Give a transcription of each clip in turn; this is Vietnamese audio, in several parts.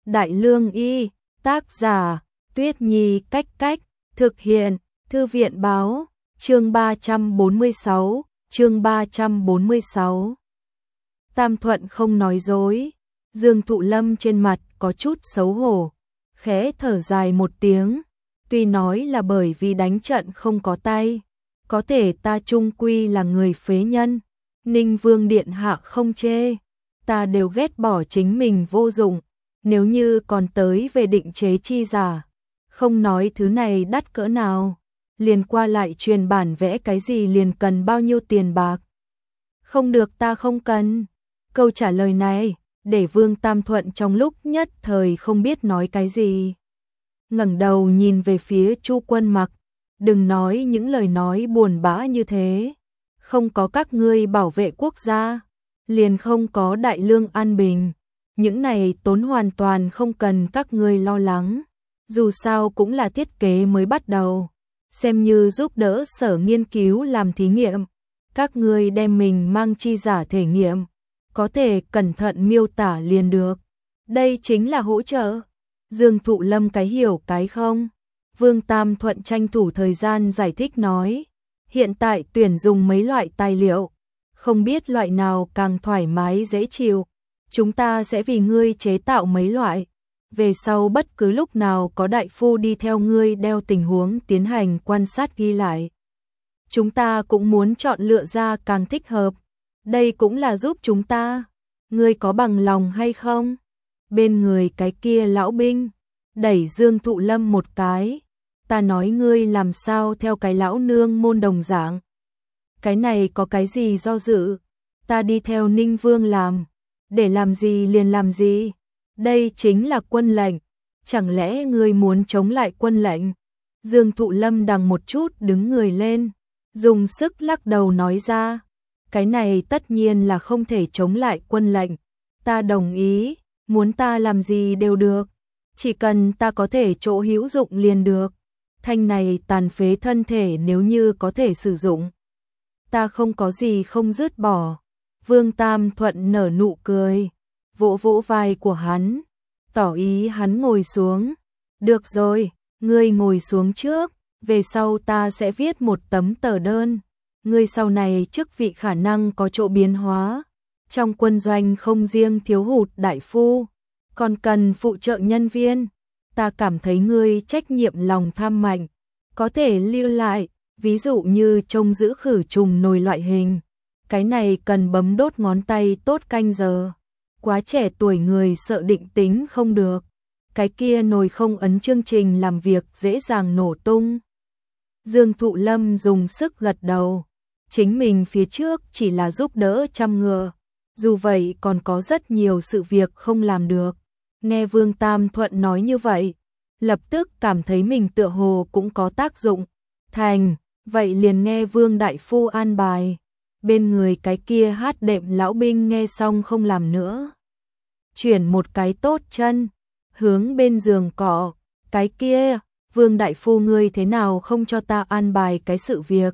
Đại Lương Y, tác giả, Tuyết Nhi Cách Cách, thực hiện, Thư viện Báo, chương 346, chương 346. Tam Thuận không nói dối, Dương Thụ Lâm trên mặt có chút xấu hổ, khẽ thở dài một tiếng, tuy nói là bởi vì đánh trận không có tay, có thể ta chung quy là người phế nhân, Ninh Vương điện hạ không chê, ta đều ghét bỏ chính mình vô dụng, nếu như còn tới về định chế chi giả, không nói thứ này đắt cỡ nào, liền qua lại truyền bản vẽ cái gì liền cần bao nhiêu tiền bạc. Không được, ta không cần. Câu trả lời này để Vương Tam Thuận trong lúc nhất thời không biết nói cái gì. Ngẩng đầu nhìn về phía Chu Quân Mặc, đừng nói những lời nói buồn bã như thế, không có các ngươi bảo vệ quốc gia, liền không có đại lương an bình, những này tốn hoàn toàn không cần các ngươi lo lắng, dù sao cũng là thiết kế mới bắt đầu, xem như giúp đỡ sở nghiên cứu làm thí nghiệm, các ngươi đem mình mang chi giả thể nghiệm, có thể cẩn thận miêu tả liền được, đây chính là hỗ trợ. Dương Thụ Lâm cái hiểu cái không? Vương Tam Thuận tranh thủ thời gian giải thích nói, hiện tại tuyển dùng mấy loại tài liệu, không biết loại nào càng thoải mái dễ chịu, chúng ta sẽ vì ngươi chế tạo mấy loại, về sau bất cứ lúc nào có đại phu đi theo ngươi đeo tình huống tiến hành quan sát ghi lại. Chúng ta cũng muốn chọn lựa ra càng thích hợp, đây cũng là giúp chúng ta, ngươi có bằng lòng hay không? Bên người cái kia lão binh đẩy Dương Thụ Lâm một cái, ta nói ngươi làm sao theo cái lão nương môn đồng dạng. Cái này có cái gì do dự, ta đi theo Ninh Vương làm, để làm gì liền làm gì, đây chính là quân lệnh, chẳng lẽ ngươi muốn chống lại quân lệnh? Dương Thụ Lâm đằng một chút đứng người lên, dùng sức lắc đầu nói ra, cái này tất nhiên là không thể chống lại quân lệnh, ta đồng ý, muốn ta làm gì đều được, chỉ cần ta có thể chỗ hữu dụng liền được, thanh này tàn phế thân thể nếu như có thể sử dụng, ta không có gì không dứt bỏ. Vương Tam Thuận nở nụ cười, vỗ vỗ vai của hắn, tỏ ý hắn ngồi xuống. Được rồi, ngươi ngồi xuống trước, về sau ta sẽ viết một tấm tờ đơn. Ngươi sau này chức vị khả năng có chỗ biến hóa. Trong quân doanh không riêng thiếu hụt đại phu, còn cần phụ trợ nhân viên. Ta cảm thấy ngươi trách nhiệm lòng tham mạnh, có thể lưu lại, ví dụ như trông giữ khử trùng nồi loại hình. Cái này cần bấm đốt ngón tay tốt canh giờ. Quá trẻ tuổi người sợ định tính không được. Cái kia nồi không ấn chương trình làm việc dễ dàng nổ tung. Dương Thụ Lâm dùng sức gật đầu. Chính mình phía trước chỉ là giúp đỡ chăm ngừa. Dù vậy còn có rất nhiều sự việc không làm được. Nghe Vương Tam Thuận nói như vậy, lập tức cảm thấy mình tựa hồ cũng có tác dụng. Thành, vậy liền nghe Vương Đại Phu an bài. Bên người cái kia hát đệm lão binh nghe xong không làm nữa. Chuyển một cái tốt chân, hướng bên giường cọ, cái kia, Vương Đại Phu ngươi thế nào không cho ta an bài cái sự việc.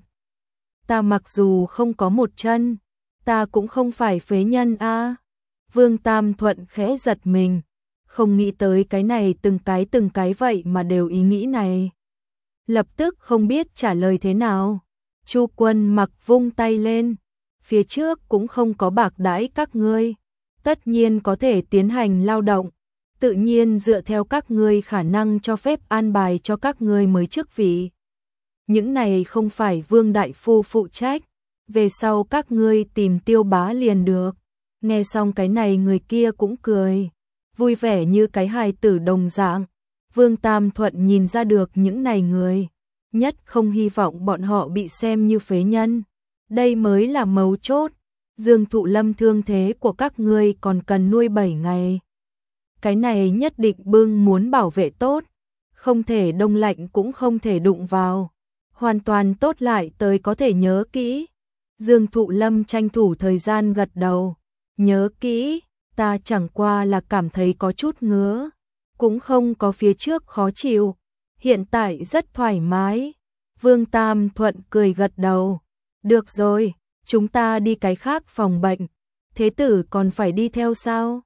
Ta mặc dù không có một chân, ta cũng không phải phế nhân a. Vương Tam Thuận khẽ giật mình, không nghĩ tới cái này từng cái vậy mà đều ý nghĩ này. Lập tức không biết trả lời thế nào. Chu Quân Mặc vung tay lên, phía trước cũng không có bạc đãi các ngươi, tất nhiên có thể tiến hành lao động, tự nhiên dựa theo các ngươi khả năng cho phép an bài cho các ngươi mới chức vị. Những này không phải Vương Đại Phu phụ trách, về sau các ngươi tìm Tiêu Bá liền được. Nghe xong cái này người kia cũng cười, vui vẻ như cái hài tử đồng dạng. Vương Tam Thuận nhìn ra được những này người, nhất không hy vọng bọn họ bị xem như phế nhân. Đây mới là mấu chốt. Dương Thụ Lâm thương thế của các ngươi còn cần nuôi 7 ngày. Cái này nhất định bưng muốn bảo vệ tốt, không thể đông lạnh cũng không thể đụng vào, hoàn toàn tốt lại tới có thể nhớ kỹ. Dương Thụ Lâm tranh thủ thời gian gật đầu, nhớ kỹ, ta chẳng qua là cảm thấy có chút ngứa, cũng không có phía trước khó chịu, hiện tại rất thoải mái. Vương Tam Thuận cười gật đầu, được rồi, chúng ta đi cái khác phòng bệnh, thế tử còn phải đi theo sao?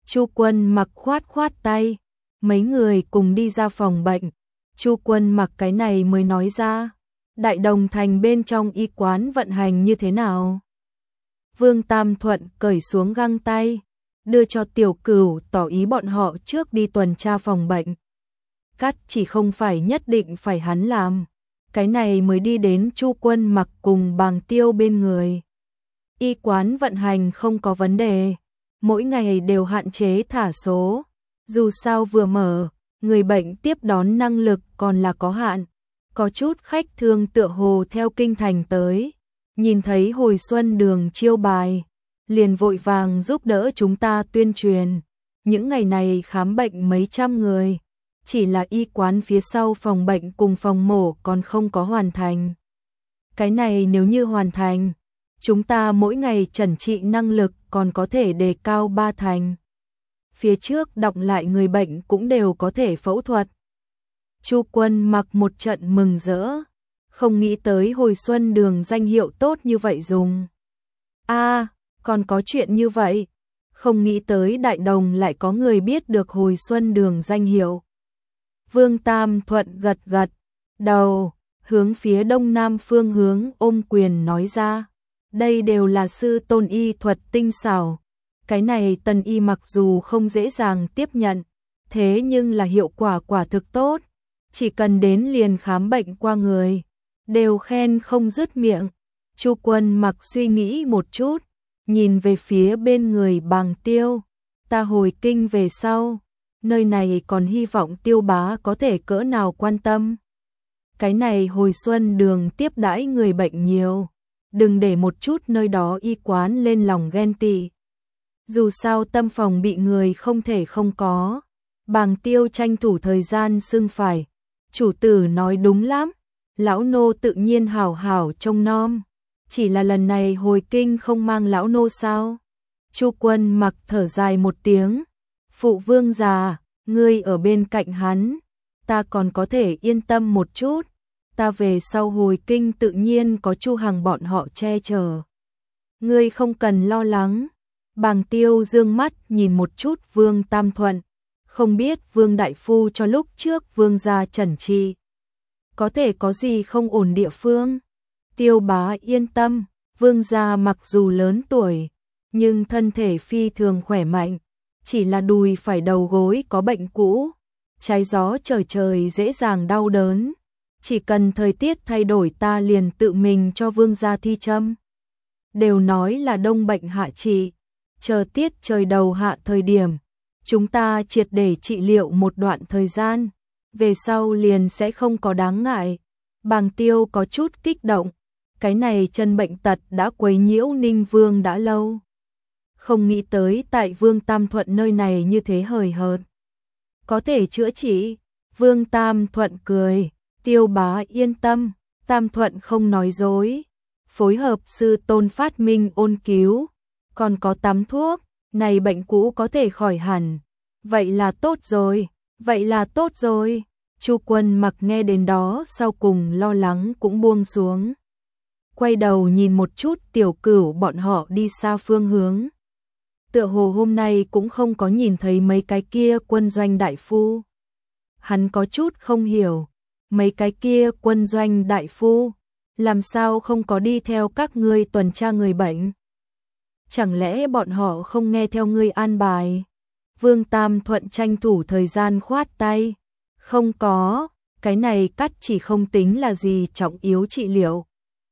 Chu Quân Mặc khoát khoát tay, mấy người cùng đi ra phòng bệnh. Chu Quân Mặc cái này mới nói ra, Đại Đồng Thành bên trong y quán vận hành như thế nào? Vương Tam Thuận cởi xuống găng tay, đưa cho Tiểu Cửu tỏ ý bọn họ trước đi tuần tra phòng bệnh. Cắt chỉ không phải nhất định phải hắn làm, cái này mới đi đến Chu Quân Mặc cùng Bàng Tiêu bên người. Y quán vận hành không có vấn đề, mỗi ngày đều hạn chế thả số, dù sao vừa mở, người bệnh tiếp đón năng lực còn là có hạn. Có chút khách thương tựa hồ theo kinh thành tới, nhìn thấy hồi xuân đường chiêu bài, liền vội vàng giúp đỡ chúng ta tuyên truyền. Những ngày này khám bệnh mấy trăm người, chỉ là y quán phía sau phòng bệnh cùng phòng mổ còn không có hoàn thành. Cái này nếu như hoàn thành, chúng ta mỗi ngày chẩn trị năng lực còn có thể đề cao 3 thành. Phía trước đọng lại người bệnh cũng đều có thể phẫu thuật. Chu Quân Mặc một trận mừng rỡ, không nghĩ tới hồi xuân đường danh hiệu tốt như vậy dùng. Còn có chuyện như vậy, không nghĩ tới Đại Đồng lại có người biết được hồi xuân đường danh hiệu. Vương Tam Thuận gật gật đầu, hướng phía đông nam phương hướng ôm quyền nói ra, đây đều là sư tôn y thuật tinh xảo. Cái này Tần y mặc dù không dễ dàng tiếp nhận, thế nhưng là hiệu quả quả thực tốt. Chỉ cần đến liền khám bệnh qua người, đều khen không dứt miệng. Chu Quân Mặc suy nghĩ một chút, nhìn về phía bên người Bàng Tiêu. Ta hồi kinh về sau, nơi này còn hy vọng Tiêu bá có thể cỡ nào quan tâm. Cái này hồi xuân đường tiếp đãi người bệnh nhiều, đừng để một chút nơi đó y quán lên lòng ghen tị. Dù sao tâm phòng bị người không thể không có. Bàng Tiêu tranh thủ thời gian xưng phải. Chủ tử nói đúng lắm, lão nô tự nhiên hảo hảo trông nom, chỉ là lần này hồi kinh không mang lão nô sao? Chu Quân Mặc thở dài một tiếng, phụ vương già, ngươi ở bên cạnh hắn, ta còn có thể yên tâm một chút, ta về sau hồi kinh tự nhiên có Chu Hằng bọn họ che chở. Ngươi không cần lo lắng. Bàng Tiêu dương mắt nhìn một chút Vương Tam Thuận. Không biết Vương Đại Phu cho lúc trước Vương gia chẩn trị, có thể có gì không ổn địa phương. Tiêu bá yên tâm, Vương gia mặc dù lớn tuổi, nhưng thân thể phi thường khỏe mạnh, chỉ là đùi phải đầu gối có bệnh cũ, trái gió trời trời dễ dàng đau đớn. Chỉ cần thời tiết thay đổi ta liền tự mình cho Vương gia thi châm. Đều nói là đông bệnh hạ trị, chờ tiết trời đầu hạ thời điểm, chúng ta triệt để trị liệu một đoạn thời gian, về sau liền sẽ không có đáng ngại. Bàng Tiêu có chút kích động, cái này chân bệnh tật đã quấy nhiễu Ninh Vương đã lâu. Không nghĩ tới tại Vương Tam Thuận nơi này như thế hời hợt. Có thể chữa trị, Vương Tam Thuận cười, Tiêu bá yên tâm, Tam Thuận không nói dối. Phối hợp sư tôn phát minh ôn cứu, còn có tắm thuốc, này bệnh cũ có thể khỏi hẳn. Vậy là tốt rồi, vậy là tốt rồi. Chu Quân Mặc nghe đến đó sau cùng lo lắng cũng buông xuống. Quay đầu nhìn một chút Tiểu Cửu bọn họ đi xa phương hướng. Tựa hồ hôm nay cũng không có nhìn thấy mấy cái kia quân doanh đại phu. Hắn có chút không hiểu, mấy cái kia quân doanh đại phu, làm sao không có đi theo các ngươi tuần tra người bệnh? Chẳng lẽ bọn họ không nghe theo ngươi an bài? Vương Tam Thuận tranh thủ thời gian khoát tay. Không có, cái này cắt chỉ không tính là gì trọng yếu trị liệu.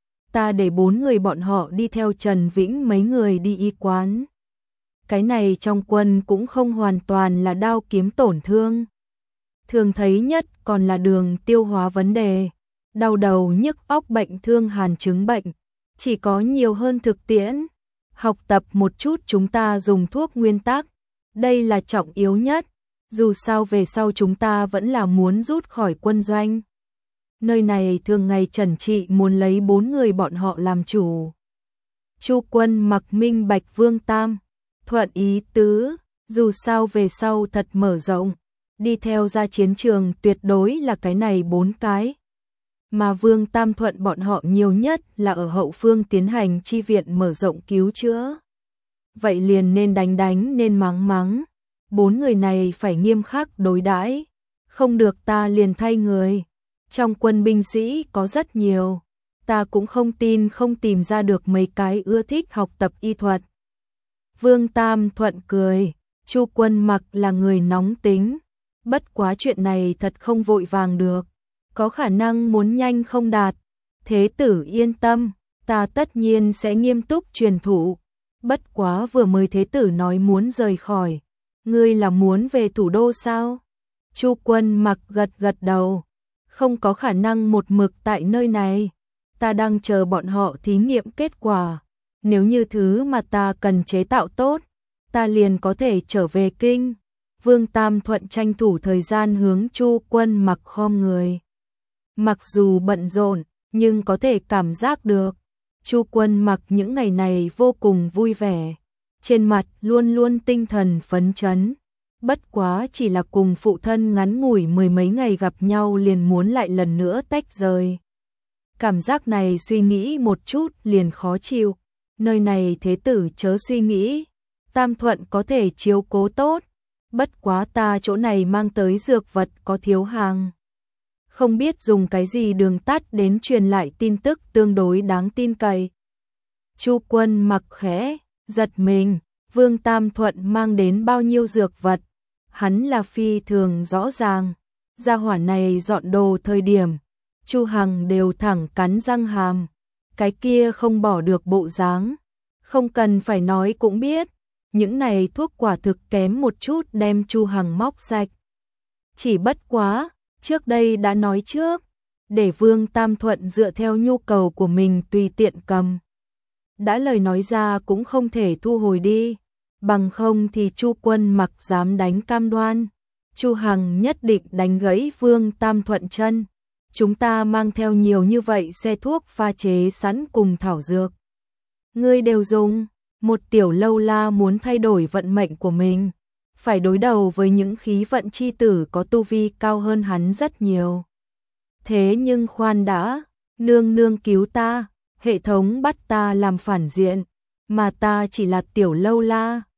Ta để 4 người bọn họ đi theo Trần Vĩnh mấy người đi y quán. Cái này trong quân cũng không hoàn toàn là đao kiếm tổn thương. Thường thấy nhất còn là đường tiêu hóa vấn đề. Đau đầu nhức óc bệnh thương hàn chứng bệnh. Chỉ có nhiều hơn thực tiễn. Học tập một chút chúng ta dùng thuốc nguyên tắc. Đây là trọng yếu nhất. Dù sao về sau chúng ta vẫn là muốn rút khỏi quân doanh. Nơi này thường ngày Trần Trị muốn lấy 4 người bọn họ làm chủ. Chu Quân Mặc minh bạch Vương Tam Thuận ý tứ, dù sao về sau thật mở rộng, đi theo ra chiến trường tuyệt đối là cái này 4 cái. Mà Vương Tam Thuận bọn họ nhiều nhất là ở hậu phương tiến hành chi viện mở rộng cứu chữa. Vậy liền nên đánh nên mắng. 4 người này phải nghiêm khắc đối đãi, không được ta liền thay người. Trong quân binh sĩ có rất nhiều, ta cũng không tin không tìm ra được mấy cái ưa thích học tập y thuật. Vương Tam Thuận cười, Chu Quân Mặc là người nóng tính, bất quá chuyện này thật không vội vàng được, có khả năng muốn nhanh không đạt. Thế tử yên tâm, ta tất nhiên sẽ nghiêm túc truyền thụ. Bất quá vừa mới thế tử nói muốn rời khỏi, ngươi là muốn về thủ đô sao? Chu Quân Mặc gật gật đầu, không có khả năng một mực tại nơi này, ta đang chờ bọn họ thí nghiệm kết quả, nếu như thứ mà ta cần chế tạo tốt, ta liền có thể trở về kinh. Vương Tam Thuận tranh thủ thời gian hướng Chu Quân Mặc khom người. Mặc dù bận rộn, nhưng có thể cảm giác được, Chu Quân Mặc những ngày này vô cùng vui vẻ, trên mặt luôn luôn tinh thần phấn chấn. Bất quá chỉ là cùng phụ thân ngắn ngủi mười mấy ngày gặp nhau liền muốn lại lần nữa tách rời. Cảm giác này suy nghĩ một chút liền khó chịu, nơi này thế tử chớ suy nghĩ, Tam Thuận có thể chiếu cố tốt, bất quá ta chỗ này mang tới dược vật có thiếu hàng. Không biết dùng cái gì đường tắt đến truyền lại tin tức tương đối đáng tin cậy. Chu Quân Mặc khẽ giật mình, Vương Tam Thuận mang đến bao nhiêu dược vật, hắn là phi thường rõ ràng. Gia hỏa này dọn đồ thời điểm, Chu Hằng đều thẳng cắn răng hàm, cái kia không bỏ được bộ dáng, không cần phải nói cũng biết, những này thuốc quả thực kém một chút đem Chu Hằng móc sạch. Chỉ bất quá, trước đây đã nói trước, để Vương Tam Thuận dựa theo nhu cầu của mình tùy tiện cầm. Đã lời nói ra cũng không thể thu hồi đi, bằng không thì Chu Quân Mặc dám đánh cam đoan, Chu Hằng nhất định đánh gãy Vương Tam Thuận chân. Chúng ta mang theo nhiều như vậy xe thuốc pha chế sẵn cùng thảo dược. Ngươi đều dùng, một tiểu lâu la muốn thay đổi vận mệnh của mình, phải đối đầu với những khí vận chi tử có tu vi cao hơn hắn rất nhiều. Thế nhưng khoan đã, nương nương cứu ta, hệ thống bắt ta làm phản diện, mà ta chỉ là tiểu lâu la,